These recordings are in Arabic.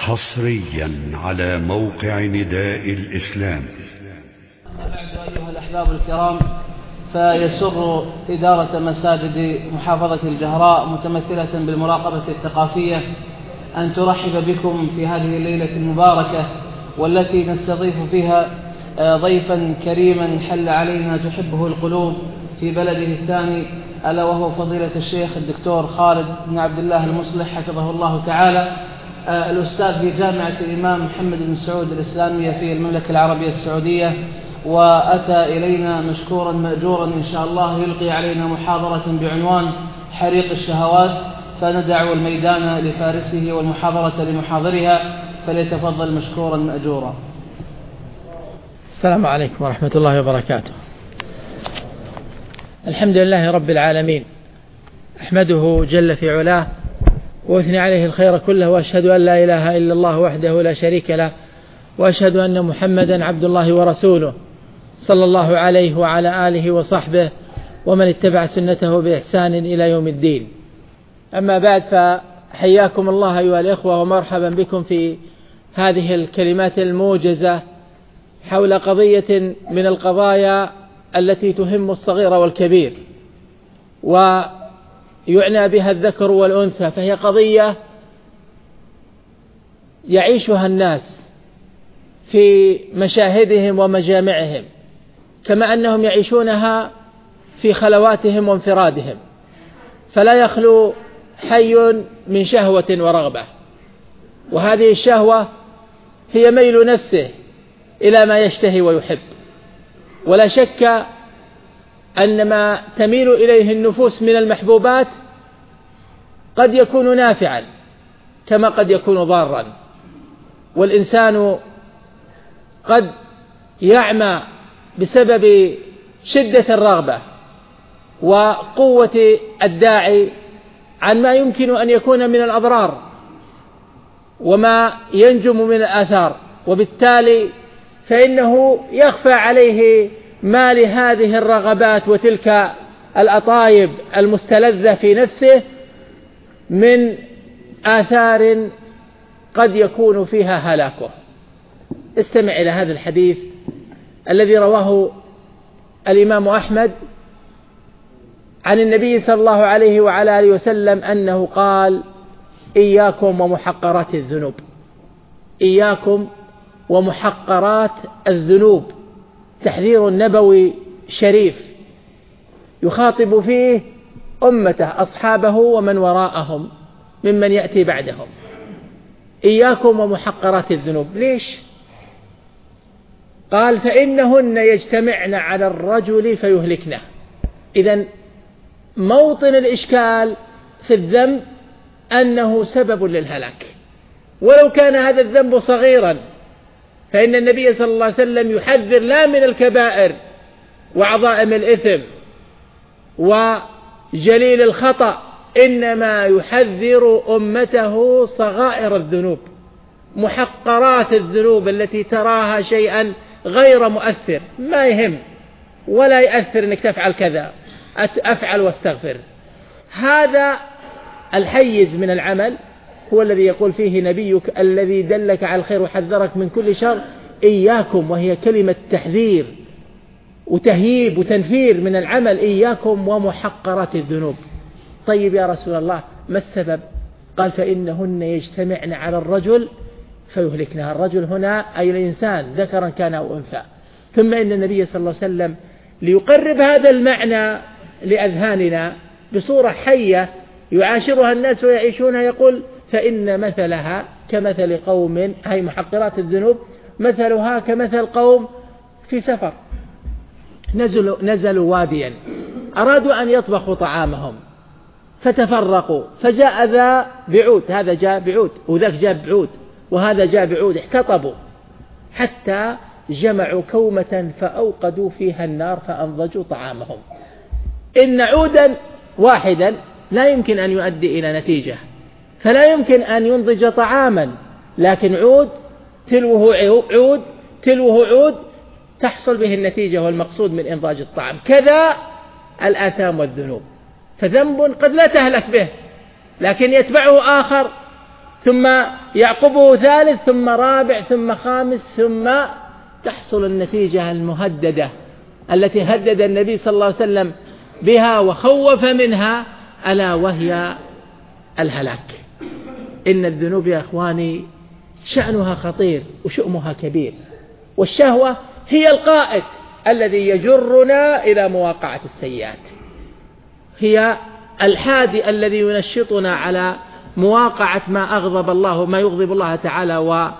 حصريا على موقع نداء الإسلام. أما بعد أيها الأحباب الكرام، فيسر إدارة مساجد محافظة الجهراء متمثلة بالمراقبة الثقافية أن ترحب بكم في هذه الليلة المباركة، والتي نستضيف فيها ضيفا كريما حل علينا تحبه القلوب في بلده الثاني، ألا وهو فضيلة الشيخ الدكتور خالد بن عبد الله المصلح حفظه الله تعالى، الأستاذ في جامعة الإمام محمد بن سعود الإسلامية في المملكة العربية السعودية، وأتى إلينا مشكورا مأجورا إن شاء الله يلقي علينا محاضرة بعنوان حريق الشهوات، فندع الميدان لفارسه والمحاضرة لمحاضرها، فليتفضل مشكورا مأجورا. السلام عليكم ورحمة الله وبركاته. الحمد لله رب العالمين، أحمده جل في علاه وأثني عليه الخير كله، وأشهد أن لا إله إلا الله وحده لا شريك له، وأشهد أن محمدا عبد الله ورسوله صلى الله عليه وعلى آله وصحبه ومن اتبع سنته بإحسان إلى يوم الدين. أما بعد، فحياكم الله أيها الإخوة ومرحبا بكم في هذه الكلمات الموجزة حول قضية من القضايا التي تهم الصغير والكبير، ويعنى بها الذكر والأنثى، فهي قضية يعيشها الناس في مشاهدهم ومجامعهم، كما أنهم يعيشونها في خلواتهم وانفرادهم، فلا يخلو حي من شهوة ورغبة، وهذه الشهوة هي ميل نفسه إلى ما يشتهي ويحب. ولا شك أن ما تميل إليه النفوس من المحبوبات قد يكون نافعا كما قد يكون ضارا، والإنسان قد يعمى بسبب شدة الرغبة وقوة الداعي عن ما يمكن أن يكون من الأضرار وما ينجم من الآثار، وبالتالي فإنه يخفى عليه ما لهذه الرغبات وتلك الأطايب المستلذة في نفسه من آثار قد يكون فيها هلاكه. استمع إلى هذا الحديث الذي رواه الإمام أحمد عن النبي صلى الله عليه وعلى آله وسلم أنه قال: إياكم ومحقرات الذنوب. إياكم ومحقرات الذنوب، تحذير نبوي شريف يخاطب فيه أمته أصحابه ومن وراءهم ممن يأتي بعدهم. إياكم ومحقرات الذنوب. ليش؟ قال: فإنهن يجتمعن على الرجل فيهلكنه. إذن موطن الإشكال في الذنب أنه سبب للهلاك، ولو كان هذا الذنب صغيرا، فإن النبي صلى الله عليه وسلم يحذر لا من الكبائر وعظائم الإثم وجليل الخطأ، إنما يحذر أمته صغائر الذنوب، محقرات الذنوب التي تراها شيئا غير مؤثر، ما يهم ولا يأثر أنك تفعل كذا، أفعل واستغفر. هذا الحيز من العمل هو الذي يقول فيه نبيك الذي دلك على الخير وحذرك من كل شر: إياكم، وهي كلمة تحذير وتهييب وتنفير من العمل. إياكم ومحقرات الذنوب. طيب يا رسول الله، ما السبب؟ قال: فإنهن يجتمعن على الرجل فيهلكنها. الرجل هنا أي الإنسان، ذكرا كان أو أنثى. ثم إن النبي صلى الله عليه وسلم ليقرب هذا المعنى لأذهاننا بصورة حية يعاشرها الناس ويعيشونها، يقول: فإن مثلها كمثل قوم، هي محقرات الذنوب، مثلها كمثل قوم في سفر نزلوا واديا، أرادوا أن يطبخوا طعامهم فتفرقوا، فجاء ذا بعود، هذا جاء بعود وذاك جاء بعود وهذا جاء بعود، احتطبوا حتى جمعوا كومة فأوقدوا فيها النار فأنضجوا طعامهم. إن عودا واحدا لا يمكن أن يؤدي إلى نتيجة، فلا يمكن أن ينضج طعاما، لكن عود تلوه عود تلوه عود تحصل به النتيجة والمقصود من إنضاج الطعام. كذا الآثام والذنوب، فذنب قد لا تهلك به لكن يتبعه آخر ثم يعقبه ثالث، ثم رابع، ثم خامس، ثم تحصل النتيجة المهددة التي هدد النبي صلى الله عليه وسلم بها وخوف منها، ألا وهي الهلاك. إن الذنوب يا إخواني شأنها خطير وشؤمها كبير، والشهوة هي القائد الذي يجرنا إلى مواقعة السيئات، هي الحادي الذي ينشطنا على مواقعة ما أغضب الله، ما يغضب الله تعالى ولا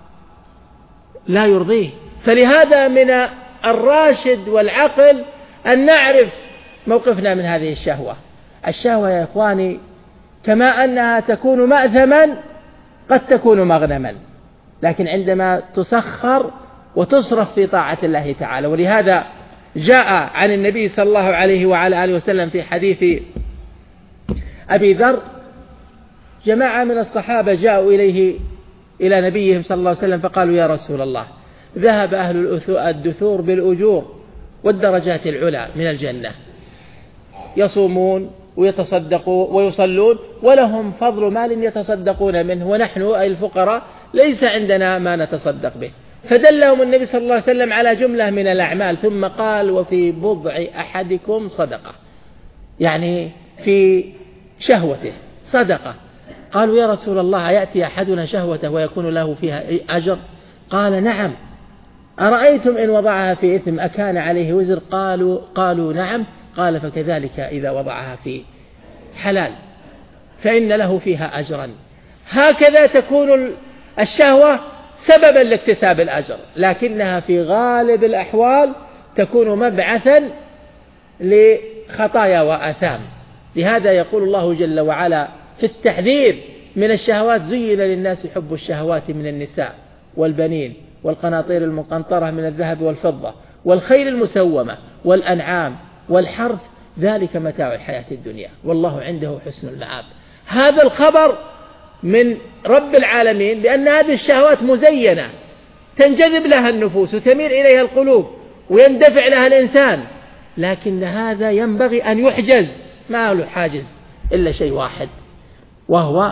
يرضيه. فلهذا من الراشد والعقل أن نعرف موقفنا من هذه الشهوة. الشهوة يا إخواني كما أنها تكون مأثما قد تكون مغنما، لكن عندما تسخر وتصرف في طاعة الله تعالى. ولهذا جاء عن النبي صلى الله عليه وعلى آله وسلم في حديث أبي ذر، جماعة من الصحابة جاءوا إلى نبيهم صلى الله عليه وسلم فقالوا: يا رسول الله، ذهب أهل الدثور بالأجور والدرجات العلى من الجنة، يصومون ويتصدقوا ويصلون ولهم فضل مال يتصدقون منه، ونحن أي الفقراء ليس عندنا ما نتصدق به. فدلهم النبي صلى الله عليه وسلم على جملة من الأعمال، ثم قال: وفي بضع أحدكم صدقة، يعني في شهوته صدقة. قالوا: يا رسول الله، يأتي أحدنا شهوته ويكون له فيها أجر؟ قال: نعم. أرأيتم إن وضعها في إثم أكان عليه وزر؟ قالوا نعم. قال: فكذلك إذا وضعها في حلال فإن له فيها أجرا. هكذا تكون الشهوة سببا لاكتساب الأجر، لكنها في غالب الأحوال تكون مبعثا لخطايا وآثام. لهذا يقول الله جل وعلا في التحذير من الشهوات: زين للناس حب الشهوات من النساء والبنين والقناطير المقنطرة من الذهب والفضة والخيل المسومة والأنعام والحرث، ذلك متاع الحياة الدنيا والله عنده حسن المآب. هذا الخبر من رب العالمين بأن هذه الشهوات مزينة تنجذب لها النفوس وتميل إليها القلوب ويندفع لها الإنسان، لكن هذا ينبغي أن يحجز، ما له حاجز إلا شيء واحد، وهو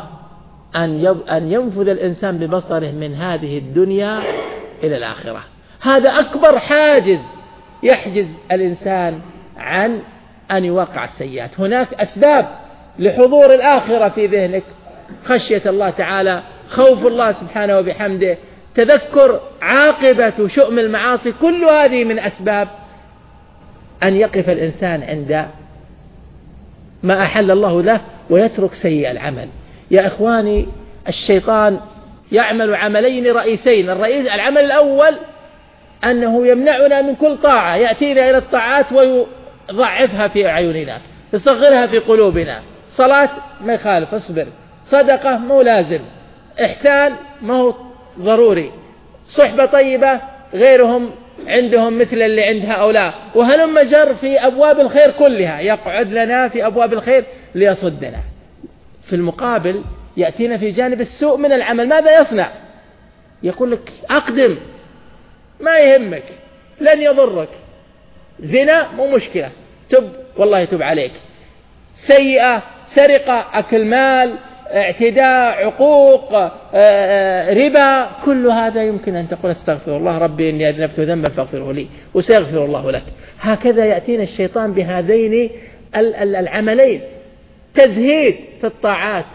أن ينفذ الإنسان ببصره من هذه الدنيا إلى الآخرة. هذا أكبر حاجز يحجز الإنسان عن أن يوقع السيئات. هناك أسباب لحضور الآخرة في ذهنك: خشية الله تعالى، خوف الله سبحانه وبحمده، تذكر عاقبة شؤم المعاصي، كل هذه من أسباب أن يقف الإنسان عند ما أحل الله له ويترك سيء العمل. يا إخواني، الشيطان يعمل عملين رئيسين. العمل الأول أنه يمنعنا من كل طاعة، يأتينا إلى الطاعات ويضعفها في أعيننا، يصغرها في قلوبنا. صلاة ما يخالف، اصبر. صدقة مو لازم، إحسان ما هو ضروري، صحبة طيبة غيرهم عندهم مثل اللي عند هؤلاء، وهلم جر في أبواب الخير كلها، يقعد لنا في أبواب الخير ليصدنا. في المقابل يأتينا في جانب السوء من العمل، ماذا يصنع؟ يقول لك: أقدم، ما يهمك، لن يضرك. زنا مو مشكلة، تب والله يتوب عليك. سيئة، سرقة، أكل مال، اعتداء، عقوق، ربا، كل هذا يمكن أن تقول: استغفر الله ربي إني أذنبت ذنبا فاغفره لي وسيغفر الله لك. هكذا يأتينا الشيطان بهذين العملين: تزهيد في الطاعات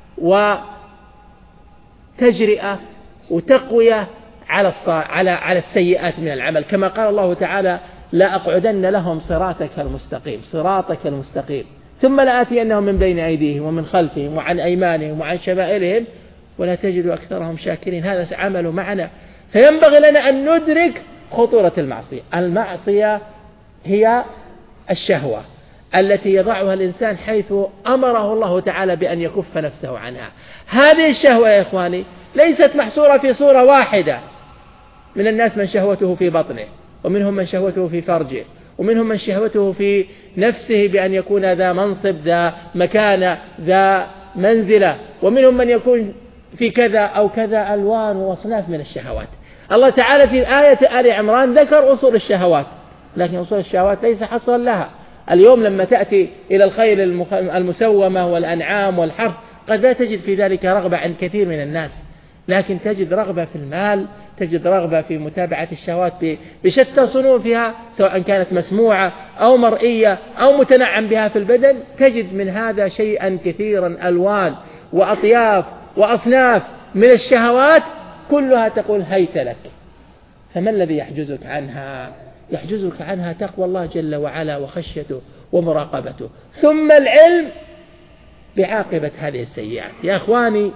وتجرئة وتقوية على السيئات من العمل، كما قال الله تعالى: لا أقعدن لهم صراطك المستقيم، صراطك المستقيم، ثم لآتينهم من بين أيديهم ومن خلفهم وعن أيمانهم وعن شمائلهم ولا تجد أكثرهم شاكرين. هذا عمل معنا. فينبغي لنا أن ندرك خطورة المعصية. المعصية هي الشهوة التي يضعها الإنسان حيث أمره الله تعالى بأن يكف نفسه عنها. هذه الشهوة يا إخواني ليست محصورة في صورة واحدة. من الناس من شهوته في بطنه، ومنهم من شهوته في فرجه، ومنهم من شهوته في نفسه بأن يكون ذا منصب، ذا مكانة، ذا منزلة، ومنهم من يكون في كذا أو كذا، ألوان وأصناف من الشهوات. الله تعالى في آية آل عمران ذكر أصول الشهوات، لكن أصول الشهوات ليس حصرا لها. اليوم لما تأتي إلى الخيل المسومة والأنعام والحرث قد لا تجد في ذلك رغبة عند كثير من الناس، لكن تجد رغبة في المال، تجد رغبة في متابعة الشهوات بشتى صنوفها، سواء كانت مسموعة أو مرئية أو متنعم بها في البدن. تجد من هذا شيئا كثيرا، ألوان وأطياف وأصناف من الشهوات كلها تقول هيت لك. فما الذي يحجزك عنها؟ يحجزك عنها تقوى الله جل وعلا وخشيته ومراقبته، ثم العلم بعاقبة هذه السيئات. يا أخواني،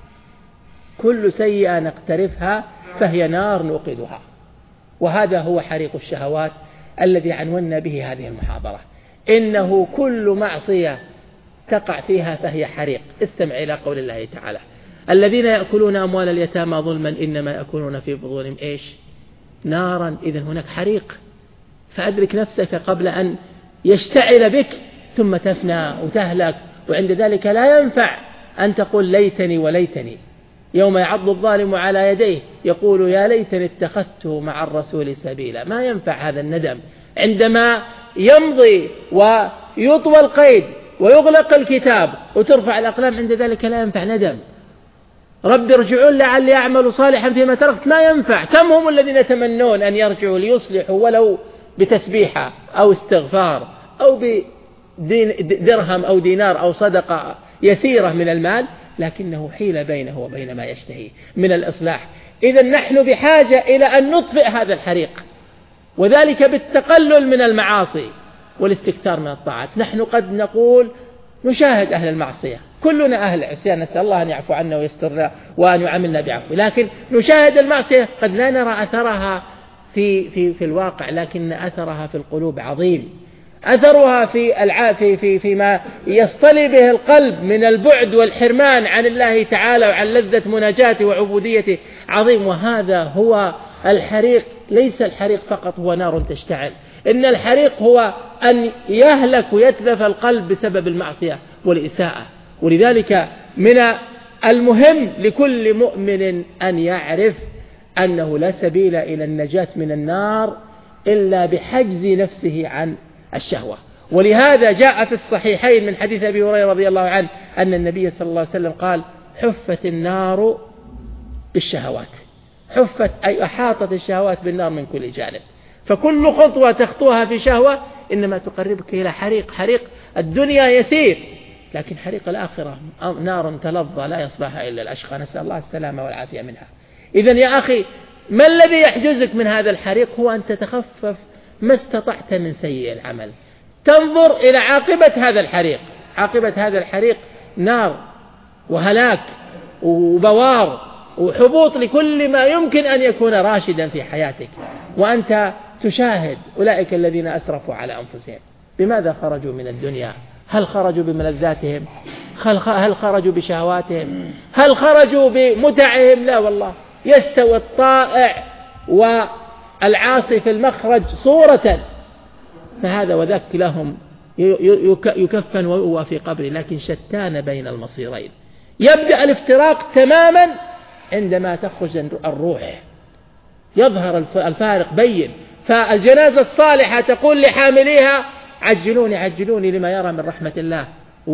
كل سيئة نقترفها فهي نار نوقدها، وهذا هو حريق الشهوات الذي عنونا به هذه المحاضرة. إنه كل معصية تقع فيها فهي حريق. استمع إلى قول الله تعالى: الذين يأكلون أموال اليتامى ظلما إنما يأكلون في بطونهم إيش؟ نارا. إذن هناك حريق، فأدرك نفسك قبل أن يشتعل بك ثم تفنى وتهلك. وعند ذلك لا ينفع أن تقول ليتني وليتني، يوم يعض الظالم على يديه يقول يا ليتني اتخذته مع الرسول سبيلا. ما ينفع هذا الندم عندما يمضي ويطوى القيد ويغلق الكتاب وترفع الأقلام. عند ذلك لا ينفع ندم. رب ارجعون لعلي أعمل صالحا فيما تركت. ما ينفع. كم هم الذين يتمنون أن يرجعوا ليصلحوا ولو بتسبيحة أو استغفار أو بدرهم أو دينار أو صدقة يسيرة من المال، لكنه حيل بينه وبين ما يشتهي من الإصلاح. إذن نحن بحاجة إلى أن نطفئ هذا الحريق، وذلك بالتقلل من المعاصي والاستكثار من الطاعات. نحن قد نقول نشاهد أهل المعصية، كلنا أهل عصيان، نسأل الله أن يعفو عنا ويسترنا وأن يعاملنا بعفو، لكن نشاهد المعصية قد لا نرى أثرها في الواقع، لكن أثرها في القلوب عظيم. أثرها فيما يصطلي به القلب من البعد والحرمان عن الله تعالى وعن لذة مناجاته وعبوديته عظيم. وهذا هو الحريق. ليس الحريق فقط هو نار تشتعل، إن الحريق هو أن يهلك ويتلف القلب بسبب المعصية والإساءة. ولذلك من المهم لكل مؤمن أن يعرف أنه لا سبيل إلى النجاة من النار إلا بحجز نفسه عن الشهوة. ولهذا جاء في الصحيحين من حديث أبي هريرة رضي الله عنه أن النبي صلى الله عليه وسلم قال: حفت النار بالشهوات. حفت أي أحاطت الشهوات بالنار من كل جانب. فكل خطوة تخطوها في شهوة إنما تقربك إلى حريق. حريق الدنيا يسير، لكن حريق الآخرة نار تلظى لا يصلحها إلا الأشقى، نسأل الله السلامة والعافية منها. إذن يا أخي، ما الذي يحجزك من هذا الحريق؟ هو أن تتخفف ما استطعت من سيء العمل، تنظر إلى عاقبة هذا الحريق. عاقبة هذا الحريق نار وهلاك وبوار وحبوط لكل ما يمكن أن يكون راشدا في حياتك، وأنت تشاهد أولئك الذين أسرفوا على أنفسهم. بماذا خرجوا من الدنيا؟ هل خرجوا بملذاتهم؟ هل خرجوا بشهواتهم؟ هل خرجوا بمتعهم؟ لا والله. يستوي الطائع والعاصي في المخرج صورة، فهذا وذاك لهم يكفن ويؤوى في قبره، لكن شتان بين المصيرين. يبدأ الافتراق تماما عندما تخرج الروح، يظهر الفارق بين. فالجنازة الصالحة تقول لحامليها: عجلوني عجلوني لما يرى من رحمة الله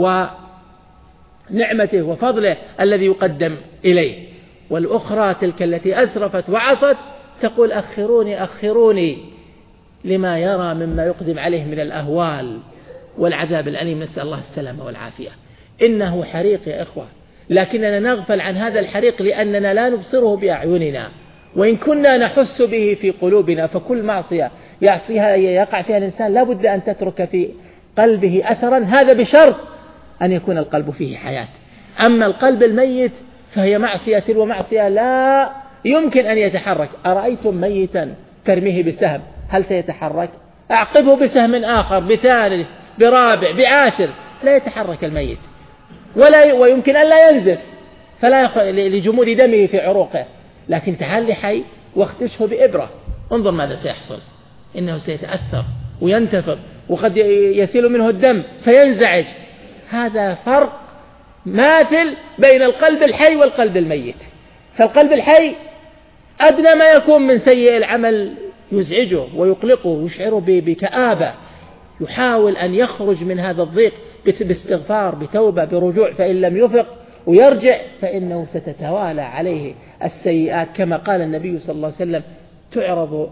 ونعمته وفضله الذي يقدم إليه. والأخرى تلك التي أسرفت وعصت تقول: أخروني أخروني لما يرى مما يقدم عليه من الأهوال والعذاب الأليم، نسأل الله السلامة والعافية. إنه حريق يا إخوة، لكننا نغفل عن هذا الحريق لأننا لا نبصره بأعيننا، وإن كنا نحس به في قلوبنا. فكل معصية يقع فيها الإنسان لا بد أن تترك في قلبه أثرا، هذا بشرط أن يكون القلب فيه حياة. أما القلب الميت فهي معصية تلو معصية لا يمكن أن يتحرك. أرأيتم ميتا ترميه بسهم، هل سيتحرك؟ أعقبه بسهم آخر، بثالث، برابع، بعاشر، لا يتحرك الميت، ويمكن أن لا ينزف لجمود دمه في عروقه. لكن تعال لحي واختشه بإبرة، انظر ماذا سيحصل. إنه سيتأثر وينتفض، وقد يسيل منه الدم فينزعج. هذا فرق ماثل بين القلب الحي والقلب الميت. فالقلب الحي أدنى ما يكون من سيء العمل يزعجه ويقلقه ويشعره بكآبة، يحاول أن يخرج من هذا الضيق باستغفار، بتوبة، برجوع، فإن لم يفق ويرجع فإنه ستتوالى عليه السيئات، كما قال النبي صلى الله عليه وسلم: تعرض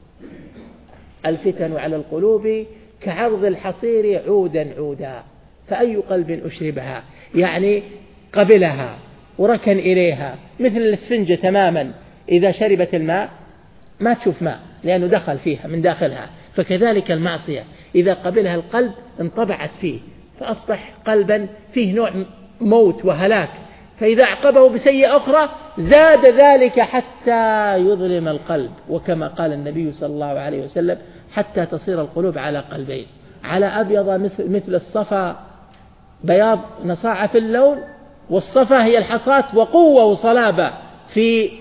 الفتن على القلوب كعرض الحصير عودا عودا، فأي قلب أشربها، يعني قبلها وركن إليها، مثل الإسفنجة تماما، إذا شربت الماء ما تشوف ماء لأنه دخل فيها من داخلها، فكذلك المعصية إذا قبلها القلب انطبعت فيه، فأصبح قلبا فيه نوع موت وهلاك، فإذا أعقبه بسيئة أخرى زاد ذلك حتى يظلم القلب، وكما قال النبي صلى الله عليه وسلم: حتى تصير القلوب على قلبين، على أبيض مثل الصفا بياض نصاعة في اللون، والصفا هي الحصاة وقوة وصلابة في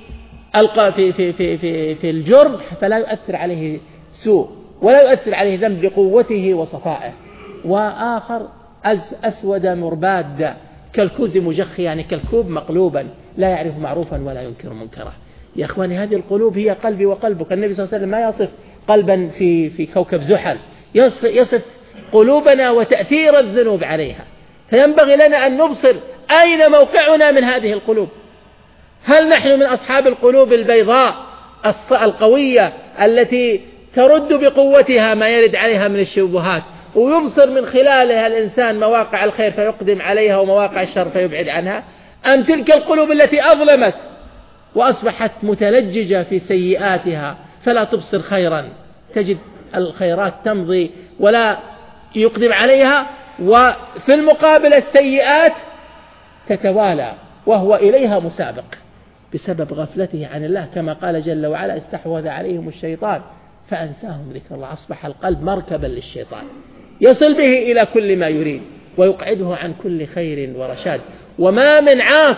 الجرح، فلا يؤثر عليه سوء ولا يؤثر عليه ذنب لقوته وصفائه، وآخر أسود مرباد كالكوز مجخ، يعني كالكوب مقلوبا لا يعرف معروفا ولا ينكر منكرا. يا أخواني، هذه القلوب هي قلبي وقلبك. النبي صلى الله عليه وسلم ما يصف قلبا في كوكب زحل، يصف قلوبنا وتأثير الذنوب عليها، فينبغي لنا أن نبصر أين موقعنا من هذه القلوب. هل نحن من أصحاب القلوب البيضاء القوية التي ترد بقوتها ما يرد عليها من الشبهات، ويبصر من خلالها الإنسان مواقع الخير فيقدم عليها ومواقع الشر فيبعد عنها، أم تلك القلوب التي أظلمت وأصبحت متلججة في سيئاتها فلا تبصر خيرا، تجد الخيرات تمضي ولا يقدم عليها، وفي المقابل السيئات تتوالى وهو إليها مسابق بسبب غفلته عن الله، كما قال جل وعلا: استحوذ عليهم الشيطان فأنساهم ذكر الله. أصبح القلب مركبا للشيطان يصل به إلى كل ما يريد ويقعده عن كل خير ورشاد، وما من عاص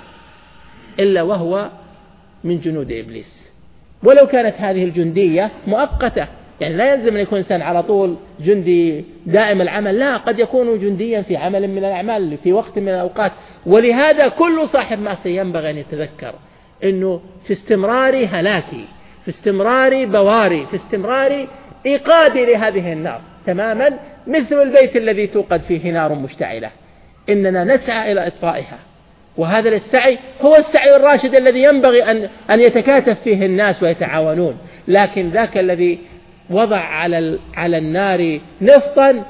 إلا وهو من جنود إبليس، ولو كانت هذه الجندية مؤقتة، يعني لا يلزم أن يكون إنسان على طول جندي دائم العمل، لا، قد يكون جنديا في عمل من الأعمال في وقت من الأوقات. ولهذا كل صاحب معصية ينبغي أن يتذكر أنه في استمرار هلاكي، في استمرار بواري، في استمرار إيقادي لهذه النار، تماما مثل البيت الذي توقد فيه نار مشتعلة، إننا نسعى إلى إطفائها، وهذا السعي هو السعي الراشد الذي ينبغي أن يتكاتف فيه الناس ويتعاونون، لكن ذاك الذي وضع على النار نفطا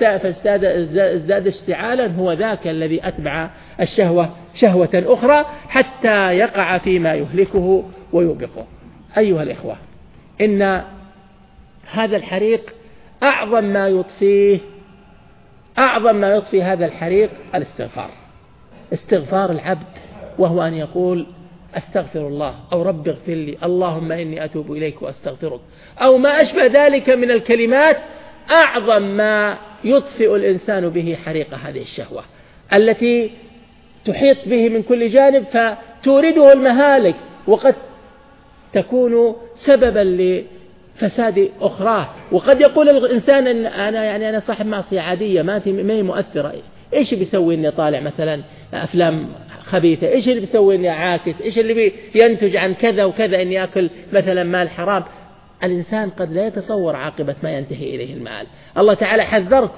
فازداد اشتعالا هو ذاك الذي أتبع الشهوة شهوة أخرى حتى يقع فيما يهلكه ويوبقه. أيها الإخوة، إن هذا الحريق أعظم ما يطفي هذا الحريق الاستغفار، استغفار العبد، وهو أن يقول: أستغفر الله، أو رب اغفر لي، اللهم إني أتوب إليك وأستغفرك، أو ما أشبه ذلك من الكلمات، أعظم ما يطفئ الإنسان به حريق هذه الشهوة التي تحيط به من كل جانب فتورده المهالك، وقد تكون سببا لفساد أخراه. وقد يقول الإنسان إن أنا صاحب معصية عادية ما هي مؤثرة، إيش بيسوي إني طالع مثلا أفلام خبيثة، إيش اللي بيسوي إني عاكس، إيش اللي ينتج عن كذا وكذا إني أكل مثلا مال حرام. الإنسان قد لا يتصور عاقبة ما ينتهي إليه المآل. الله تعالى حذرك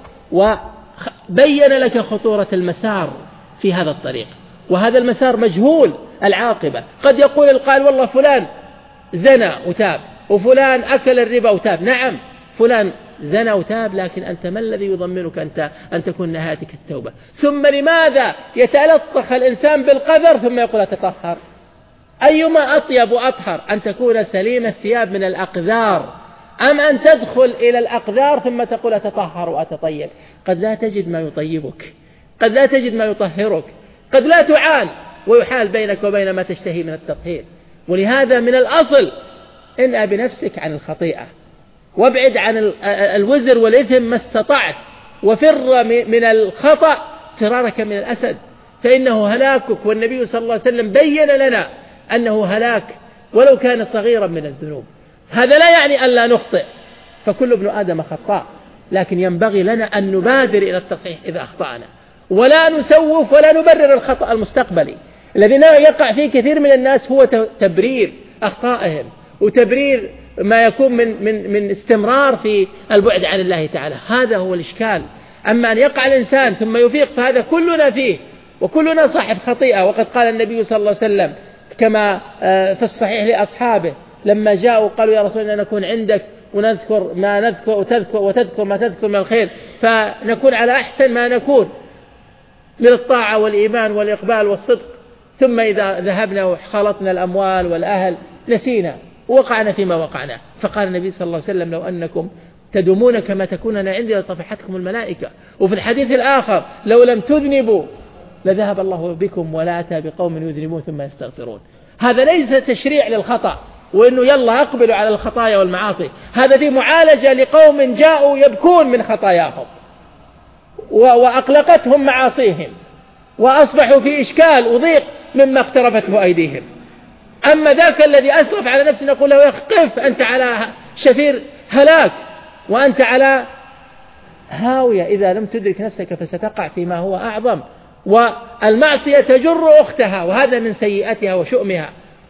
وبين لك خطورة المسار في هذا الطريق، وهذا المسار مجهول العاقبة. قد يقول القائل: والله فلان زنى وتاب، وفلان أكل الربا وتاب. نعم، فلان زنى وتاب، لكن أنت ما الذي يضمنك أن تكون نهايتك التوبة؟ ثم لماذا يتلطخ الإنسان بالقذر ثم يقول أتطهر؟ أيما أطيب وأطهر، أن تكون سليم الثياب من الأقذار، أم أن تدخل إلى الأقذار ثم تقول أتطهر وأتطيب؟ قد لا تجد ما يطيبك، قد لا تجد ما يطهرك، قد لا تعان ويحال بينك وبين ما تشتهي من التطهير. ولهذا من الأصل انأ بنفسك عن الخطيئة، وابعد عن الوزر والإثم ما استطعت، وفر من الخطأ فرارك من الأسد، فإنه هلاكك. والنبي صلى الله عليه وسلم بين لنا أنه هلاك ولو كان صغيرا من الذنوب. هذا لا يعني أن لا نخطئ، فكل ابن آدم خطاء، لكن ينبغي لنا أن نبادر إلى التصحيح إذا أخطأنا، ولا نسوف ولا نبرر الخطأ المستقبلي الذي يقع فيه كثير من الناس، هو تبرير أخطائهم وتبرير ما يكون من استمرار في البعد عن الله تعالى. هذا هو الإشكال. أما أن يقع الإنسان ثم يفيق فهذا كلنا فيه، وكلنا صاحب خطيئة. وقد قال النبي صلى الله عليه وسلم كما في الصحيح لأصحابه لما جاءوا قالوا يا رسول الله نكون عندك ونذكر ما نذكر وتذكر ما تذكر من الخير، فنكون على أحسن ما نكون من الطاعة والإيمان والإقبال والصدق، ثم إذا ذهبنا وخلطنا الأموال والأهل نسينا ووقعنا فيما وقعنا. فقال النبي صلى الله عليه وسلم لو أنكم تدومون كما تكونون عندي لصفحتكم الملائكة. وفي الحديث الآخر لو لم تذنبوا لذهب الله بكم ولا أتى بقوم يذنبون ثم يستغفرون. هذا ليس تشريع للخطأ وإنه يلا أقبلوا على الخطايا والمعاصي، هذا في معالجة لقوم جاءوا يبكون من خطاياهم وأقلقتهم معاصيهم وأصبحوا في إشكال وضيق مما اقترفته أيديهم. أما ذاك الذي أسرف على نفسه نقول له قف، أنت على شفير هلاك وأنت على هاوية إذا لم تدرك نفسك فستقع فيما هو أعظم. والمعصية تجر أختها، وهذا من سيئتها وشؤمها.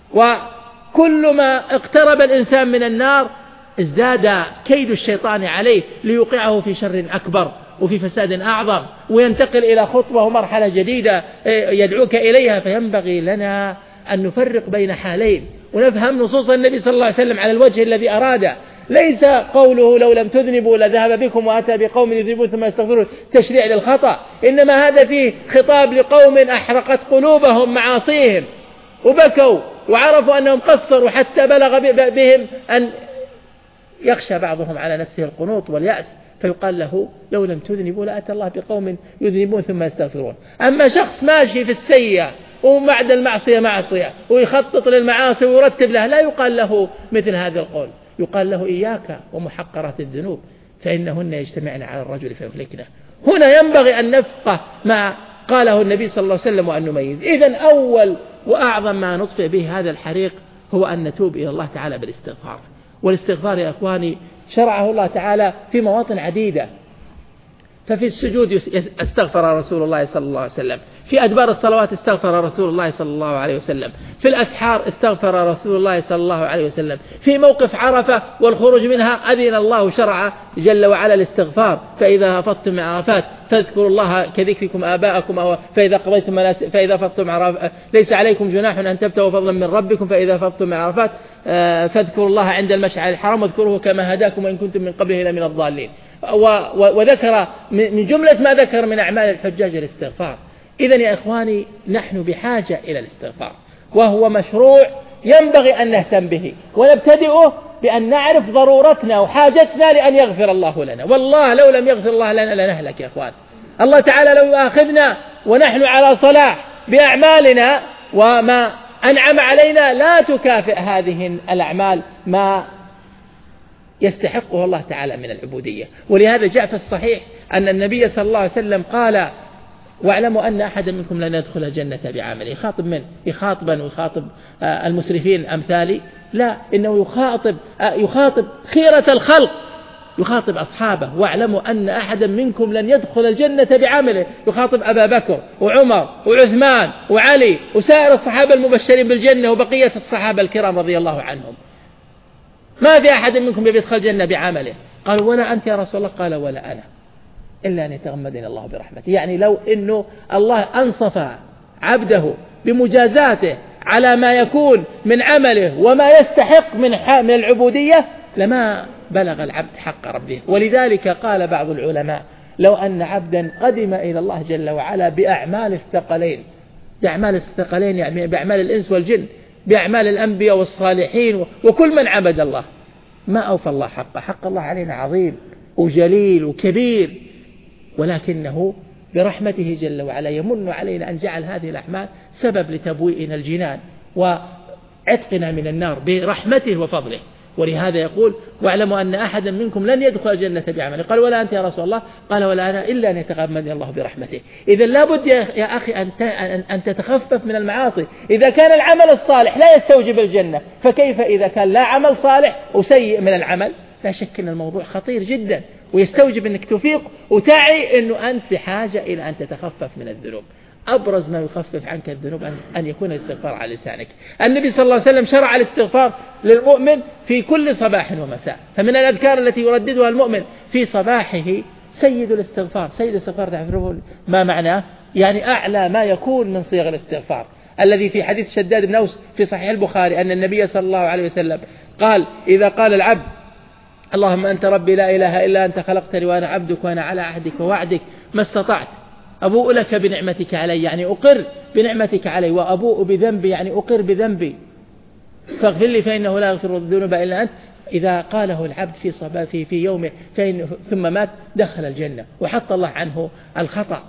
وكل ما اقترب الإنسان من النار ازداد كيد الشيطان عليه ليوقعه في شر أكبر وفي فساد أعظم، وينتقل إلى خطوة ومرحلة جديدة يدعوك إليها. فينبغي لنا أن نفرق بين حالين ونفهم نصوص النبي صلى الله عليه وسلم على الوجه الذي أراده. ليس قوله لو لم تذنبوا لذهب بكم وأتى بقوم يذنبون ثم يستغفرون تشريع للخطأ، إنما هذا فيه خطاب لقوم أحرقت قلوبهم معاصيهم وبكوا وعرفوا أنهم قصروا حتى بلغ بهم أن يخشى بعضهم على نفسه القنوط واليأس، فيقال له لو لم تذنبوا لأتى الله بقوم يذنبون ثم يستغفرون. أما شخص ماشي في السيئة وبعد المعصية معصية ويخطط للمعاصي ويرتب لها، لا يقال له مثل هذا القول، يقال له إياك ومحقرات الذنوب فإنهن يجتمعن على الرجل فيهلكنه. هنا ينبغي أن نفقه ما قاله النبي صلى الله عليه وسلم وأن نميز. إذن أول وأعظم ما نطفئ به هذا الحريق هو أن نتوب إلى الله تعالى بالاستغفار. والاستغفار يا أخواني شرعه الله تعالى في مواطن عديدة. ففي السجود استغفر رسول الله صلى الله عليه وسلم، في أدبار الصلوات استغفر رسول الله صلى الله عليه وسلم، في الأسحار استغفر رسول الله صلى الله عليه وسلم، في موقف عرفة والخروج منها أذن الله شرع جل وعلا الاستغفار. فإذا هفضتم من عرفات فاذكروا الله كذكركم آباءكم فإذا قضيتم فإذا فضتم عرفات ليس عليكم جناح أن تبتغوا فضلا من ربكم فإذا فضتم من عرفات فاذكروا الله عند المشعر الحرام واذكروه كما هداكم وإن كنتم من قبله لمن الضالين. وذكر من جملة ما ذكر من أعمال الحجاج الاستغفار. إذن يا إخواني نحن بحاجة إلى الاستغفار، وهو مشروع ينبغي أن نهتم به، ونبتدئه بأن نعرف ضرورتنا وحاجتنا لأن يغفر الله لنا. والله لو لم يغفر الله لنا لنهلك يا إخوان. الله تعالى لو يؤاخذنا ونحن على صلاح بأعمالنا وما أنعم علينا لا تكافئ هذه الأعمال ما يستحقه الله تعالى من العبودية. ولهذا جاء في الصحيح أن النبي صلى الله عليه وسلم قال واعلموا أن أحدا منكم لن يدخل الجنة بعمله. يخاطب من؟ يخاطبا ويخاطب المسرفين أمثالي؟ لا، إنه يخاطب خيرة الخلق، يخاطب أصحابه. واعلموا أن أحدا منكم لن يدخل الجنة بعمله. يخاطب أبا بكر وعمر وعثمان وعلي وسائر الصحابة المبشرين بالجنة وبقية الصحابة الكرام رضي الله عنهم. ما في أحد منكم يدخل الجنة بعمله. قالوا ولا أنت يا رسول الله؟ قال ولا أنا إلا أن يتغمدني الله برحمته. يعني لو إنه الله أنصف عبده بمجازاته على ما يكون من عمله وما يستحق من العبودية لما بلغ العبد حق ربه. ولذلك قال بعض العلماء لو أن عبدا قدم إلى الله جل وعلا بأعمال الثقلين، بأعمال الثقلين يعني بأعمال الإنس والجن، بأعمال الأنبياء والصالحين وكل من عبد الله، ما أوفى الله حقه. حق الله علينا عظيم وجليل وكبير، ولكنه برحمته جل وعلا يمن علينا أن جعل هذه الأعمال سبب لتبويئنا الجنان وعتقنا من النار برحمته وفضله. ولهذا يقول واعلموا أن أحدا منكم لن يدخل الجنة بعمله. قال ولا أنت يا رسول الله؟ قال ولا أنا إلا أن يتغمدني الله برحمته. إذا لابد يا أخي أن تتخفف من المعاصي. إذا كان العمل الصالح لا يستوجب الجنة، فكيف إذا كان لا عمل صالح وسيء من العمل؟ لا شك أن الموضوع خطير جدا ويستوجب أنك تفيق وتعي أنه أنت بحاجة إلى أن تتخفف من الذنوب. أبرز ما يخفف عنك الذنوب أن يكون الاستغفار على لسانك. النبي صلى الله عليه وسلم شرع الاستغفار للمؤمن في كل صباح ومساء. فمن الأذكار التي يرددها المؤمن في صباحه سيد الاستغفار. سيد الاستغفار تعرفون ما معناه؟ يعني أعلى ما يكون من صيغ الاستغفار، الذي في حديث شداد بن أوس في صحيح البخاري أن النبي صلى الله عليه وسلم قال: إذا قال العبد اللهم أنت ربي لا إله إلا أنت خلقتني وأنا عبدك وأنا على عهدك ووعدك ما استطعت أبوء لك بنعمتك علي، يعني أقر بنعمتك علي، وأبوء بذنبي يعني أقر بذنبي، فاغفر لي فإنه لا يغفر الذنوب إلا أنت. إذا قاله العبد في صباح في يومه ثم مات دخل الجنة وحط الله عنه الخطأ.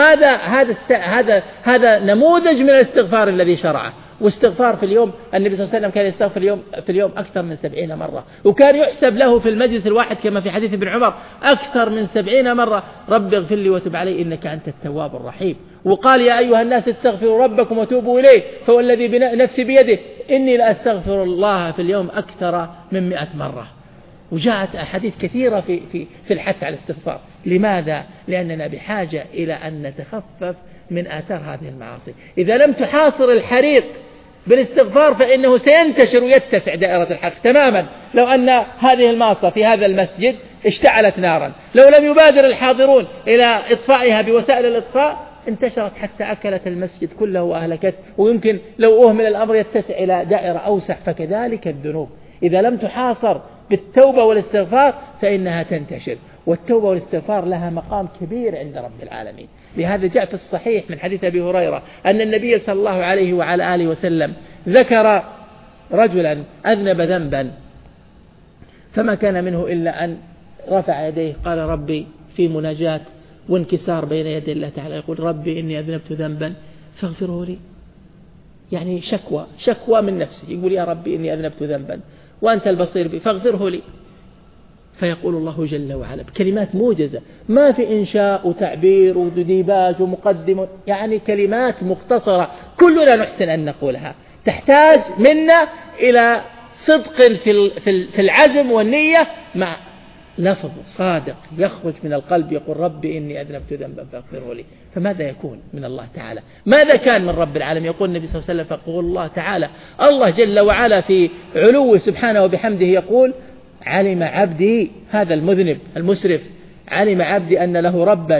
هذا نموذج من الاستغفار الذي شرعه. واستغفار في اليوم، النبي صلى الله عليه وسلم كان يستغفر في اليوم أكثر من 70 مرة، وكان يحسب له في المجلس الواحد كما في حديث ابن عمر أكثر من 70 مرة: رب اغفر لي وتب علي إنك أنت التواب الرحيم. وقال: يا أيها الناس استغفروا ربكم وتوبوا إليه فوالذي نفسي بيده إني لأستغفر الله في اليوم أكثر من 100 مرة. وجاءت أحاديث كثيرة في الحث على الاستغفار. لماذا؟ لأننا بحاجة إلى أن نتخفف من آثار هذه المعاصي. إذا لم تحاصر الحريق بالاستغفار فإنه سينتشر ويتسع دائرة الحرق تماما. لو أن هذه الماصة في هذا المسجد اشتعلت نارا، لو لم يبادر الحاضرون إلى إطفائها بوسائل الإطفاء انتشرت حتى أكلت المسجد كله وأهلكت، ويمكن لو أهمل الأمر يتسع إلى دائرة أوسع. فكذلك الذنوب إذا لم تحاصر بالتوبة والاستغفار فإنها تنتشر، والتوبة والاستغفار لها مقام كبير عند رب العالمين. لهذا جاء في الصحيح من حديث أبي هريرة أن النبي صلى الله عليه وعلى آله وسلم ذكر رجلا أذنب ذنبا فما كان منه إلا أن رفع يديه قال: ربي، في مناجاة وانكسار بين يدي الله تعالى، يقول: ربي إني أذنبت ذنبا فاغفره لي. يعني شكوى من نفسه، يقول: يا ربي إني أذنبت ذنبا وأنت البصير بي فاغفره لي. فيقول الله جل وعلا بكلمات موجزة، ما في إنشاء وتعبير وديباج ومقدم، يعني كلمات مختصرة كلنا نحسن أن نقولها، تحتاج منا إلى صدق في العزم والنية مع لفظ صادق يخرج من القلب، يقول: ربي إني أذنبت ذنبا فاغفره لي. فماذا يكون من الله تعالى؟ ماذا كان من رب العالمين؟ يقول النبي صلى الله عليه وسلم: فقول الله تعالى، الله جل وعلا في علوه سبحانه وبحمده يقول: علم عبدي، هذا المذنب المسرف، علم عبدي أن له ربا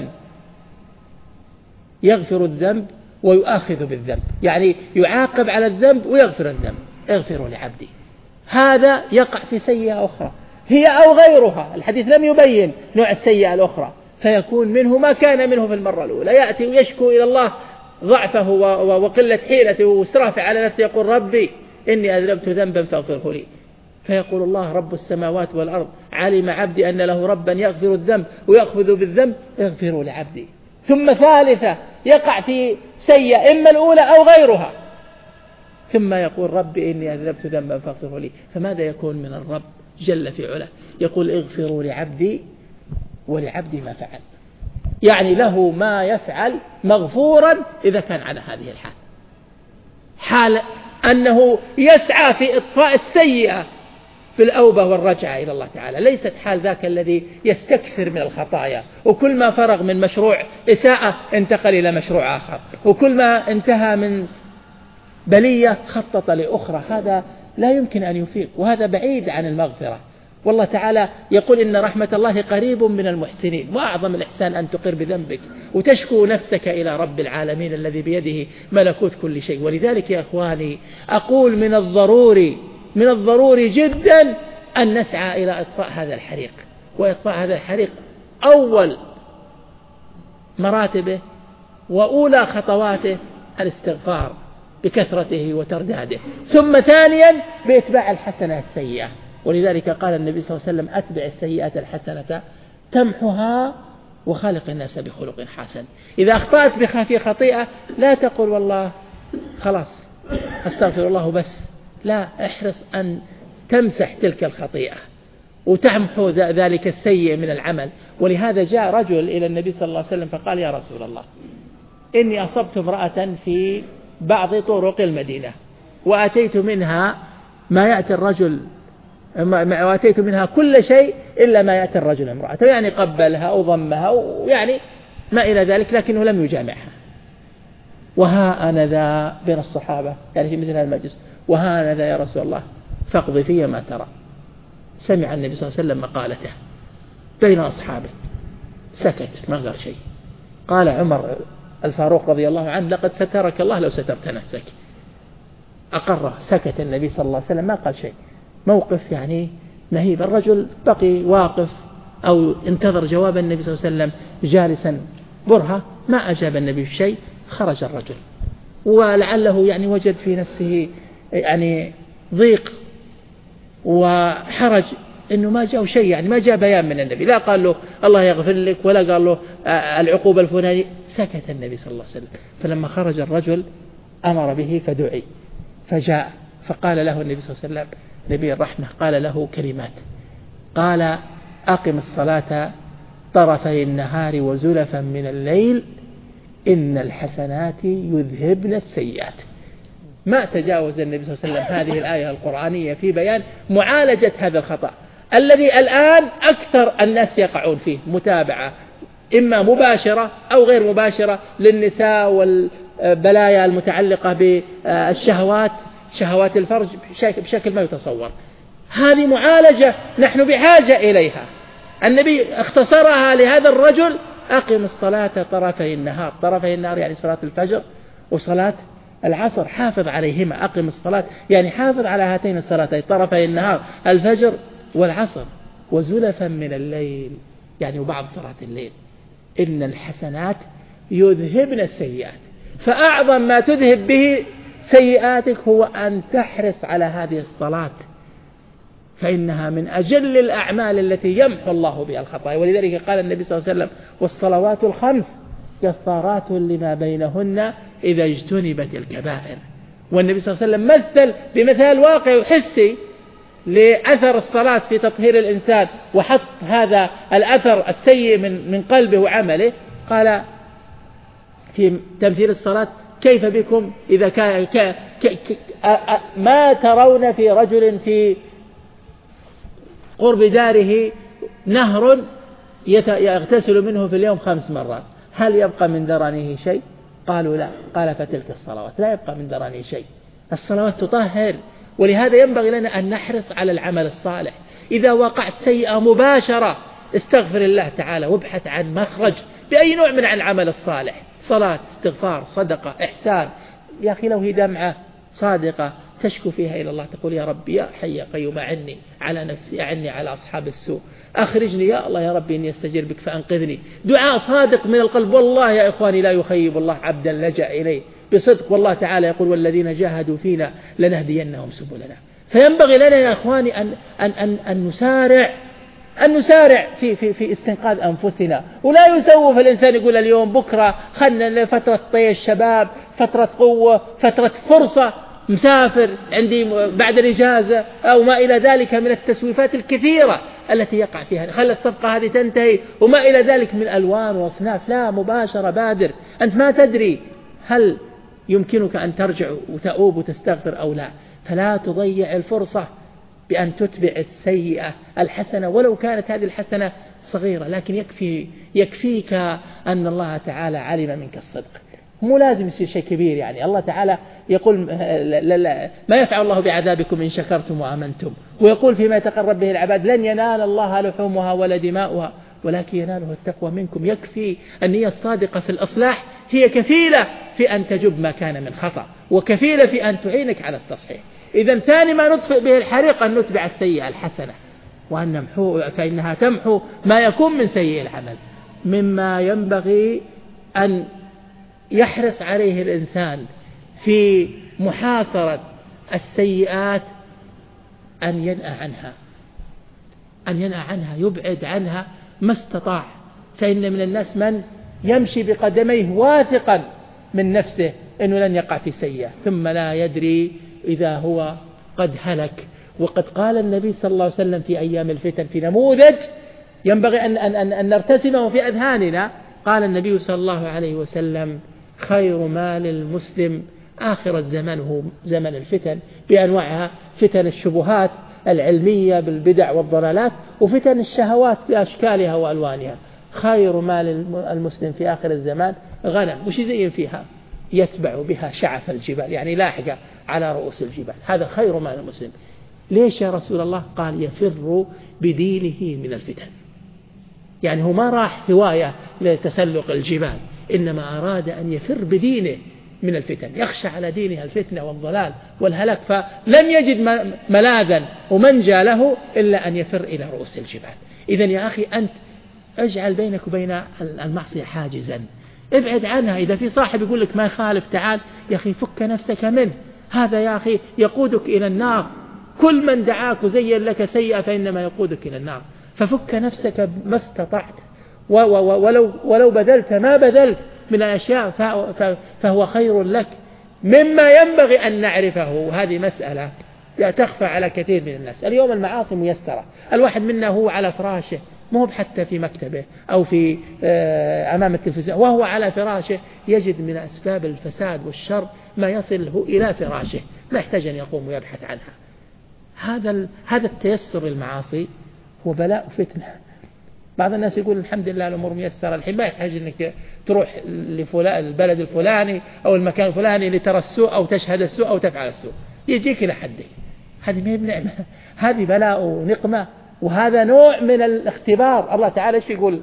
يغفر الذنب ويؤاخذ بالذنب، يعني يعاقب على الذنب ويغفر الذنب. اغفروا لعبدي. هذا يقع في سيئة أخرى هي أو غيرها، الحديث لم يبين نوع السيئة الأخرى، فيكون منه ما كان منه في المرة الأولى، يأتي ويشكو إلى الله ضعفه وقلة حيلته وإسرافه على نفسه، يقول: ربي إني أذنبت ذنبا فاغفره لي. فيقول الله رب السماوات والأرض: علم عبدي أن له ربا يغفر الذنب ويأخذ بالذنب، اغفروا لعبدي. ثم ثالثة يقع في سيئة إما الأولى أو غيرها، ثم يقول: ربي إني أذنبت ذنبا فاغفره لي. فماذا يكون من الرب جل في علاه؟ يقول: اغفروا لعبدي ولعبدي ما فعل، يعني له ما يفعل مغفورا إذا كان على هذه الحال، حال أنه يسعى في إطفاء السيئة في الأوبة والرجعة إلى الله تعالى، ليست حال ذاك الذي يستكثر من الخطايا، وكل ما فرغ من مشروع إساءة انتقل إلى مشروع آخر، وكل ما انتهى من بلية خطط لأخرى. هذا لا يمكن أن يفيق، وهذا بعيد عن المغفرة. والله تعالى يقول: إن رحمة الله قريب من المحسنين. وأعظم الإحسان أن تقر بذنبك وتشكو نفسك إلى رب العالمين الذي بيده ملكوت كل شيء. ولذلك يا أخواني أقول من الضروري جدا أن نسعى إلى إطفاء هذا الحريق. وإطفاء هذا الحريق أول مراتبه وأولى خطواته الاستغفار بكثرته وترداده، ثم ثانيا بإتباع الحسنة السيئة. ولذلك قال النبي صلى الله عليه وسلم: أتبع السيئة الحسنة تمحها وخالق الناس بخلق حسن. إذا أخطأت في خطيئة لا تقول والله خلاص أستغفر الله بس، لا، احرص أن تمسح تلك الخطيئة وتمحو ذلك السيء من العمل. ولهذا جاء رجل إلى النبي صلى الله عليه وسلم فقال: يا رسول الله، إني أصبت امرأة في بعض طرق المدينة وأتيت منها ما يأتي الرجل، وأتيت منها كل شيء إلا ما يأتي الرجل امرأة، يعني قبلها أو ضمها يعني ما إلى ذلك، لكنه لم يجامعها. وها أنا ذا بين الصحابة يعني في مثل هذا المجلس، وها أنا ذا يا رسول الله فاقضي في ما ترى. سمع النبي صلى الله عليه وسلم مقالته بين أصحابه، سكت ما قال شيء. قال عمر الفاروق رضي الله عنه: لقد سترك الله لو سترت نفسك. أقر، سكت النبي صلى الله عليه وسلم ما قال شيء. موقف يعني مهيب. الرجل بقي واقف أو انتظر جواب النبي صلى الله عليه وسلم جالسا برهة، ما أجاب النبي بشيء. خرج الرجل ولعله يعني وجد في نفسه يعني ضيق وحرج إنه ما جاء شيء، يعني ما جاء بيان من النبي، لا قال له الله يغفر لك ولا قال له العقوبة الفلانية. سكت النبي صلى الله عليه وسلم. فلما خرج الرجل أمر به فدعي، فجاء فقال له النبي صلى الله عليه وسلم نبي الرحمة، قال له كلمات، قال: أقم الصلاة طرفي النهار وزلفا من الليل إن الحسنات يذهبن السيئات. ما تجاوز النبي صلى الله عليه وسلم هذه الآية القرآنية في بيان معالجة هذا الخطأ الذي الآن أكثر الناس يقعون فيه، متابعة إما مباشرة أو غير مباشرة للنساء والبلايا المتعلقة بالشهوات، شهوات الفرج بشكل ما يتصور. هذه معالجة نحن بحاجة إليها. النبي اختصرها لهذا الرجل: أقم الصلاة طرفي النهار. طرفي النهار يعني صلاة الفجر وصلاة العصر، حافظ عليهما. أقم الصلاة يعني حافظ على هاتين الصلاتين، طرفي النهار الفجر والعصر، وزلفا من الليل يعني وبعض صلاة الليل. إن الحسنات يذهبن السيئات. فأعظم ما تذهب به سيئاتك هو أن تحرص على هذه الصلاة، فإنها من أجل الأعمال التي يمحو الله بها الخطايا. ولذلك قال النبي صلى الله عليه وسلم: والصلوات الخمس كفارات لما بينهن إذا اجتنبت الكبائر. والنبي صلى الله عليه وسلم مثل بمثال واقعي وحسي لأثر الصلاة في تطهير الإنسان، وحط هذا الأثر السيء من قلبه وعمله. قال في تمثيل الصلاة: كيف بكم إذا كان ما ترون في رجل في قرب داره نهر يغتسل منه في اليوم 5 مرات، هل يبقى من درنه شيء؟ قالوا لا. قال: فتلك الصلوات لا يبقى من درنه شيء. الصلوات تطهر. ولهذا ينبغي لنا أن نحرص على العمل الصالح. إذا وقعت سيئة مباشرة استغفر الله تعالى وابحث عن مخرج بأي نوع من العمل الصالح، صلاة، استغفار، صدقة، إحسان. يا أخي لو هي دمعة صادقة تشكو فيها إلى الله، تقول: يا ربي يا حي يا قيوم أعني على نفسي، أعني على أصحاب السوء، أخرجني يا الله يا ربي إني أستجير بك فأنقذني. دعاء صادق من القلب. والله يا إخواني لا يخيب الله عبدا لجأ إليه بصدق. والله تعالى يقول: والذين جاهدوا فينا لنهدينهم سبلنا. فينبغي لنا يا إخواني أن نسارع في استنقاذ أنفسنا، ولا يسوف الإنسان يقول اليوم بكرة، خلنا فترة طيش شباب، فترة قوة، فترة فرصة، مسافر عندي بعد الإجازة أو ما إلى ذلك من التسويفات الكثيرة التي يقع فيها. خلى الصفقة هذه تنتهي وما إلى ذلك من ألوان وأصناف. لا، مباشرة، بادر. أنت ما تدري هل يمكنك أن ترجع وتؤوب وتستغفر أو لا. فلا تضيع الفرصة بأن تتبع السيئة الحسنة ولو كانت هذه الحسنة صغيرة، لكن يكفيك أن الله تعالى علم منك الصدق. مو لازم يصير شيء كبير. يعني الله تعالى يقول: لا ما يفعل الله بعذابكم إن شكرتم وآمنتم. ويقول فيما يتقرب به العباد: لن ينال الله لحومها ولا دماؤها ولكن يناله التقوى منكم. يكفي النية الصادقة في الإصلاح، هي كفيلة في أن تجب ما كان من خطأ، وكفيلة في أن تعينك على التصحيح. إذا ثاني ما نطفئ به الحريق أن نتبع السيئة الحسنة، وأن نمحو، فإنها تمحو ما يكون من سيء العمل. مما ينبغي أن يحرص عليه الإنسان في محاصرة السيئات أن ينأى عنها، يبعد عنها ما استطاع. فإن من الناس من يمشي بقدميه واثقا من نفسه أنه لن يقع في سيئة، ثم لا يدري إذا هو قد هلك. وقد قال النبي صلى الله عليه وسلم في أيام الفتن في نموذج ينبغي أن نرتسمه في أذهاننا. قال النبي صلى الله عليه وسلم: خير مال المسلم آخر الزمان هو زمن الفتن بأنواعها، فتن الشبهات العلمية بالبدع والضلالات، وفتن الشهوات بأشكالها وألوانها. خير مال المسلم في آخر الزمان غنم، وش يزين فيها؟ يتبع بها شعف الجبال، يعني لاحقة على رؤوس الجبال. هذا خير مال المسلم. ليش يا رسول الله؟ قال: يفر بدينه من الفتن. يعني هو ما راح هواية لتسلق الجبال، إنما أراد أن يفر بدينه من الفتن، يخشى على دينها الفتنة والضلال والهلاك، فلم يجد ملاذا ومنجى له إلا أن يفر إلى رؤوس الجبال. إذن يا أخي أنت اجعل بينك وبين المعصية حاجزا، ابعد عنها. إذا في صاحب يقول لك ما يخالف تعال يا أخي فك نفسك منه، هذا يا أخي يقودك إلى النار. كل من دعاك وزين لك سيئة فإنما يقودك إلى النار. ففك نفسك ما استطعت، ولو بذلت ما بذلت من الأشياء فهو خير لك مما ينبغي أن نعرفه. هذه مسألة تخفى على كثير من الناس. اليوم المعاصي ميسرة، الواحد منا هو على فراشه، مو حتى في مكتبه أو في أمام التلفزيون، وهو على فراشه يجد من أسباب الفساد والشر ما يصله إلى فراشه، لا يحتاج أن يقوم ويبحث عنها. هذا التيسر المعاصي هو بلاء فتنة. بعض الناس يقول الحمد لله الأمور ميسرة الحين، ما يحتاج أنك تروح البلد الفلاني أو المكان الفلاني لترى السوء أو تشهد السوء أو تفعل السوء، يجيك إلى حدك. هذه ما هي بنعمة، هذه بلاء ونقمة، وهذا نوع من الاختبار. الله تعالى ايش يقول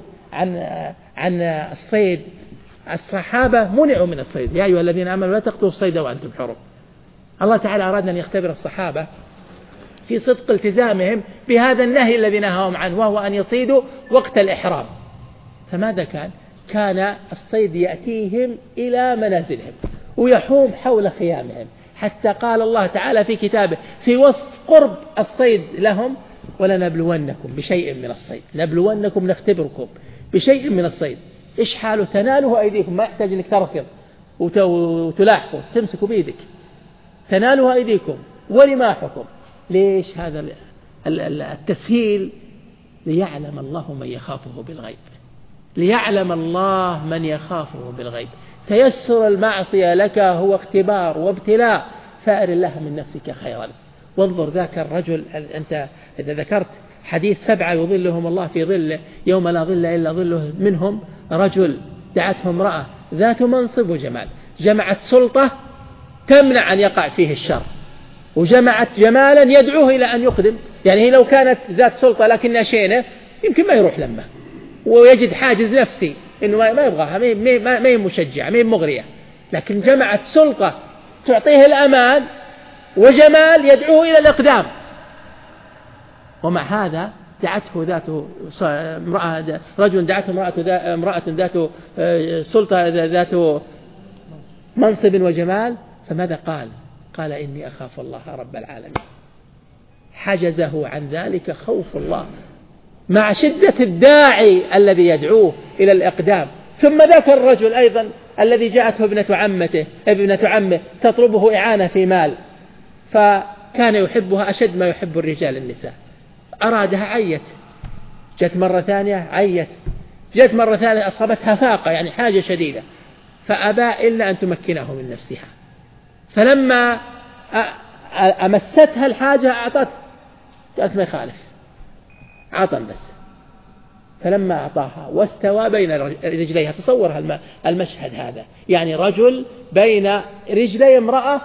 عن الصيد؟ الصحابة منعوا من الصيد، يا أيها الذين آمنوا لا تقتلوا الصيد وأنتم حرم. الله تعالى أراد أن يختبر الصحابة في صدق التزامهم بهذا النهي الذي نهاهم عنه، وهو أن يصيدوا وقت الإحرام. فماذا كان الصيد يأتيهم إلى منازلهم ويحوم حول خيامهم، حتى قال الله تعالى في كتابه في وصف قرب الصيد لهم: ولنبلونكم بشيء من الصيد. نبلونكم نختبركم بشيء من الصيد. إيش حاله؟ تناله أيديكم، ما يحتاج أنك تركض وتلاحقوا، تمسكوا بيدك، تناله أيديكم ورماحكم. ليش هذا التسهيل؟ ليعلم الله من يخافه بالغيب، ليعلم الله من يخافه بالغيب. تيسر المعصية لك هو اختبار وابتلاء، فأر الله من نفسك خيرا. وانظر ذاك الرجل، أنت إذا ذكرت حديث 7 يظلهم الله في ظله يوم لا ظل إلا ظله، منهم رجل دعته امرأة ذات منصب وجمال، جمعت سلطة تمنع أن يقع فيه الشر، وجمعت جمالا يدعوه إلى أن يقدم. يعني هي لو كانت ذات سلطة لكنها شينة يمكن ما يروح لما، ويجد حاجز نفسي إنه ما يبغاها، ما هي مشجعة، ما هي مغرية. لكن جمعت سلطة تعطيه الأمان وجمال يدعوه إلى الإقدام. ومع هذا دعته رجل دعته امرأة ذات سلطة ذات منصب وجمال، فماذا قال إني أخاف الله رب العالمين. حجزه عن ذلك خوف الله مع شدة الداعي الذي يدعوه إلى الإقدام. ثم ذاك الرجل أيضا الذي جاءته ابنة عمه تطلبه إعانة في مال، فكان يحبها أشد ما يحب الرجال النساء، أرادها عيت، جت مرة ثانية عيت، جت مرة ثالثة أصابتها فاقة يعني حاجة شديدة، فأبى إلا أن تمكنه من نفسها. فلما أمستها الحاجة أعطت، قالت ما يخالف، عطا بس. فلما أعطاها واستوى بين رجليها، تصور المشهد هذا، يعني رجل بين رجلي امرأة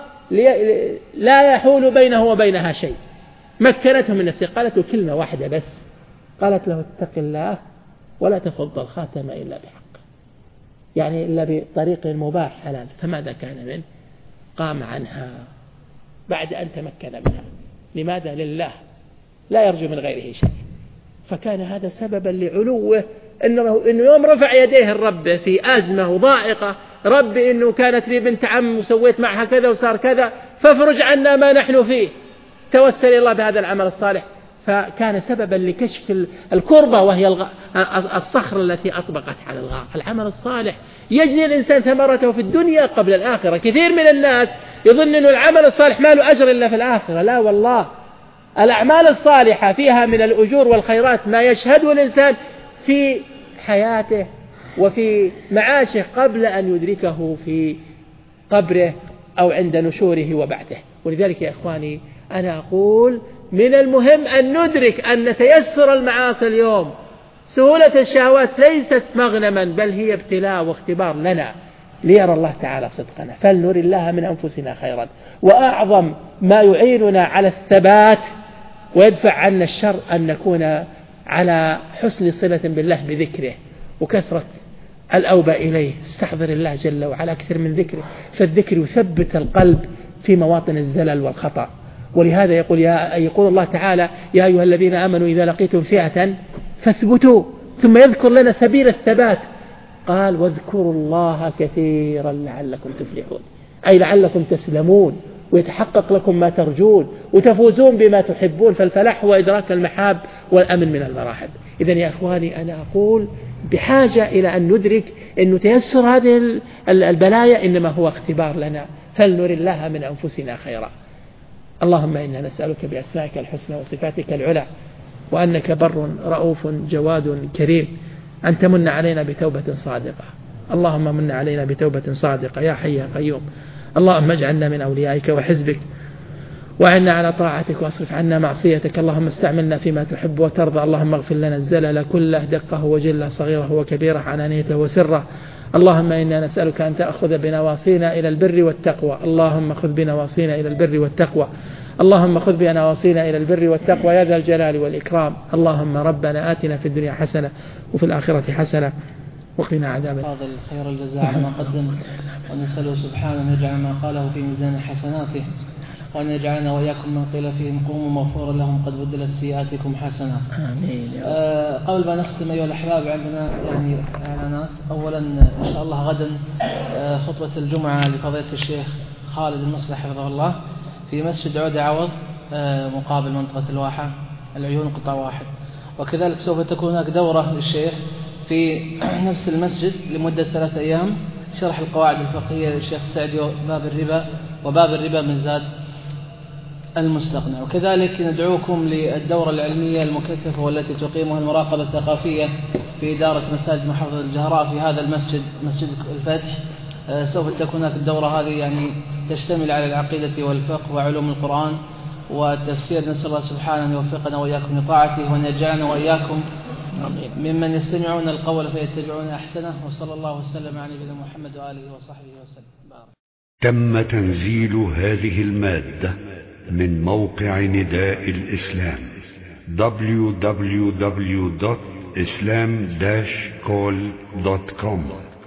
لا يحول بينه وبينها شيء، مكنته من نفسه. قالت له كلمة واحدة بس، قالت له اتق الله ولا تفض الخاتم إلا بحق، يعني إلا بطريق مباح حلال. فماذا كان منه؟ قام عنها بعد أن تمكن منها. لماذا؟ لله، لا يرجو من غيره شيء. فكان هذا سببا لعلوه، إنه يوم رفع يديه الرب في أزمة وضائقة، رب إنه كانت لي بنت عم وسويت معها كذا وصار كذا، فافرج عنا ما نحن فيه، توسل إلى الله بهذا العمل الصالح. فكان سببا لكشف الكربة، وهي الصخرة التي أطبقت على الغار. العمل الصالح يجني الإنسان ثمرته في الدنيا قبل الآخرة. كثير من الناس يظن أن العمل الصالح ما له أجر إلا في الآخرة. لا والله، الأعمال الصالحة فيها من الأجور والخيرات ما يشهده الإنسان في حياته وفي معاشه قبل أن يدركه في قبره أو عند نشوره وبعده. ولذلك يا إخواني أنا أقول من المهم أن ندرك أن تيسر المعاصي اليوم، سهولة الشهوات ليست مغنما، بل هي ابتلاء واختبار لنا ليرى الله تعالى صدقنا. فلنر الله من أنفسنا خيرا. وأعظم ما يعيننا على الثبات ويدفع عنا الشر أن نكون على حسن صلة بالله بذكره وكثرة الأوبة إليه، استحضر الله جل وعلا أكثر من ذكره، فالذكر يثبت القلب في مواطن الزلل والخطأ. ولهذا يقول الله تعالى: يا أيها الذين آمنوا إذا لقيتم فئة فاثبتوا، ثم يذكر لنا سبيل الثبات، قال: واذكروا الله كثيرا لعلكم تفلحون، أي لعلكم تسلمون ويتحقق لكم ما ترجون وتفوزون بما تحبون. فالفلاح هو إدراك المحاب والأمن من المراحب. إذن يا أخواني، أنا أقول بحاجة إلى أن ندرك أن تيسر هذه البلايا إنما هو اختبار لنا، فلنر الله من أنفسنا خيرا. اللهم إنا نسألك بأسمائك الحسنى وصفاتك العلى وأنك بر رؤوف جواد كريم أن تمن علينا بتوبة صادقة. اللهم من علينا بتوبة صادقة يا حي يا قيوم. اللهم اجعلنا من أوليائك وحزبك، وعنا على طاعتك، واصرف عنا معصيتك. اللهم استعملنا فيما تحب وترضى. اللهم اغفر لنا الزلل كله، دقه وجله، صغيره وكبيره، علانيته وسره. اللهم إنا نسألك أن تأخذ بنواصينا إلى البر والتقوى. اللهم خذ بنواصينا إلى البر والتقوى. اللهم خذ بنواصينا إلى البر والتقوى يا ذا الجلال والإكرام. اللهم ربنا آتنا في الدنيا حسنة وفي الآخرة حسنة وقنا عذاب النار. فاضل خير الجزاء عما قدم، ونسأله سبحانه أن يجعل ما قاله في ميزان حسناته، وأن يجعلنا وإياكم من قيل فيهم قوموا مغفورا لهم قد بدلت سيئاتكم حسنات. آمين. قبل ما نختم أيها الأحباب، عندنا يعني إعلانات. أولا إن شاء الله غدا خطبة الجمعة لفضيلة الشيخ خالد المصلح حفظه الله في مسجد عود عوض مقابل منطقة الواحة العيون قطاع واحد. وكذلك سوف تكون هناك دورة للشيخ في نفس المسجد لمدة 3 أيام، شرح القواعد الفقهية للشيخ السعدي وباب الربا من زاد المستقنع. وكذلك ندعوكم للدورة العلمية المكثفة والتي تقيمها المراقبة الثقافية في إدارة مساجد محافظة الجهراء في هذا المسجد، مسجد الفتح. سوف تكون هناك الدورة هذه يعني تشتمل على العقيدة والفقه وعلوم القرآن والتفسير. نسأل الله سبحانه أن يوفقنا وإياكم لطاعته، وأن يجعلنا وإياكم ممن يستمعون القول فيتبعون أحسنه. وصلى الله وسلم على نبينا محمد وآله وصحبه وسلم. تم تنزيل هذه المادة من موقع نداء الإسلام www.islam-call.com